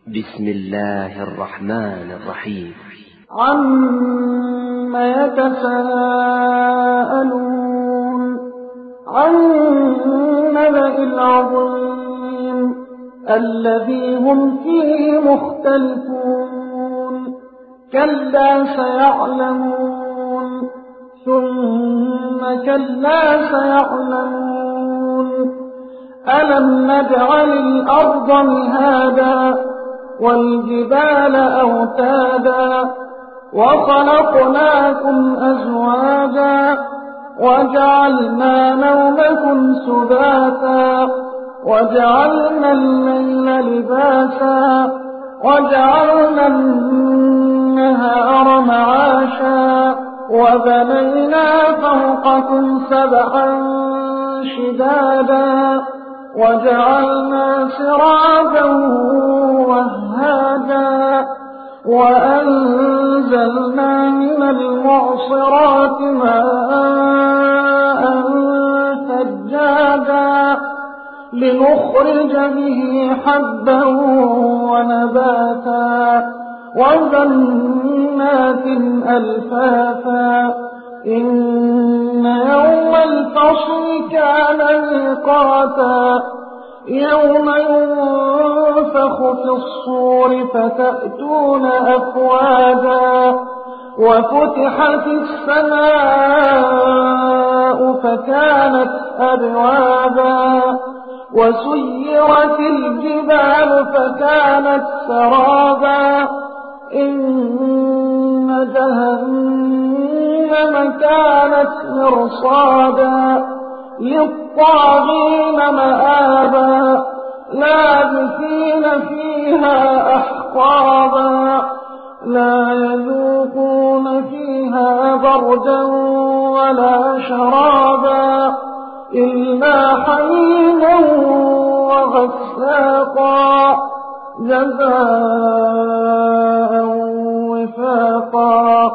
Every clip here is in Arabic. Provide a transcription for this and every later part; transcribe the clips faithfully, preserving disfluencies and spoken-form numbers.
بسم الله الرحمن الرحيم. عم يتساءلون عن النبأ العظيم الذي هم فيه مختلفون كلا سيعلمون ثم كلا سيعلمون ألم نجعل الأرض مهادا والجبال أوتادا وخلقناكم أزواجا وجعلنا نومكم سباتا وجعلنا الليل لباسا وجعلنا النهار معاشا وبنينا فوقكم سبعا شدادا وجعلنا سراجا وهاجا وأنزلنا من المعصرات ماء ثجاجا لنخرج به حبا ونباتا وجنات ألفافا إن يوم الفصل كان ميقاتا يوم ينفخ في الصور فتأتون أفواجا وفتحت السماء فكانت أبوابا وسيرت الجبال فكانت سرابا إن جهنم كانت مرصادا للطاغين مآبا لابثين فيها أحقابا لا يذوقون فيها بردا ولا شرابا إلا حميما وغساقا جزاء وفاقا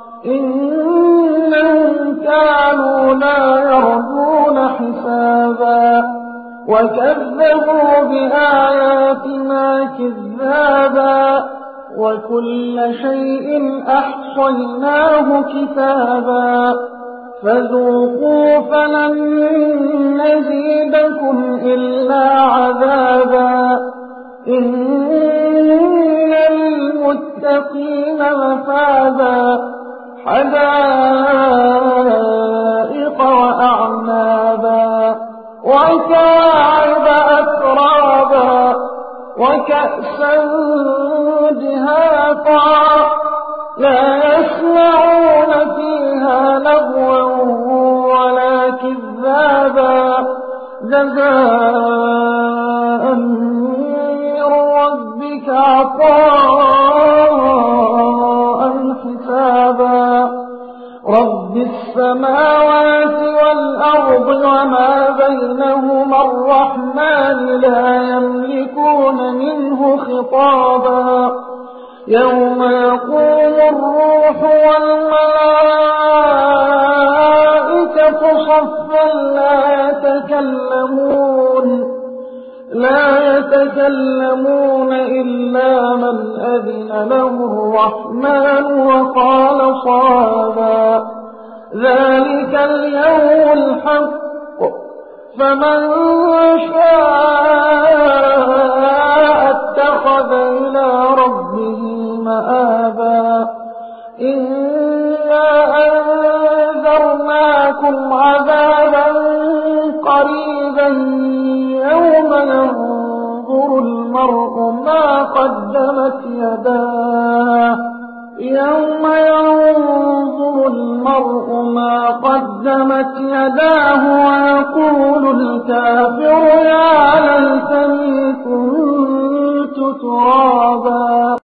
إنهم كانوا لا يرجون حسابا وكذبوا بآياتنا كذابا وكل شيء أحصيناه كتابا فذوقوا فلن نزيدكم إلا عذابا إن للمتقين مفازا حدائق وأعنابا وكواعب أترابا وكأسا دهاقا لا يسمعون فيها لغوا ولا كذابا جزاء من ربك عطاء حسابا رب السماوات والأرض وما بينهما الرحمن لا يملكون منه خطابا يوم يقوم الروح والملائكة صفا لا يتكلمون لا يتكلمون إلا من أذن له الرحمن وقال صوابا ذلك اليوم الحق فمن شاء اتخذ إلى ربه مآبا إنا أنذرناكم عذابا قريبا يوم ينظر المرء ما قدمت يداه يوم ينظر المرء ما قدمت يداه ويقول الكافر يا ليتني كنت ترابا.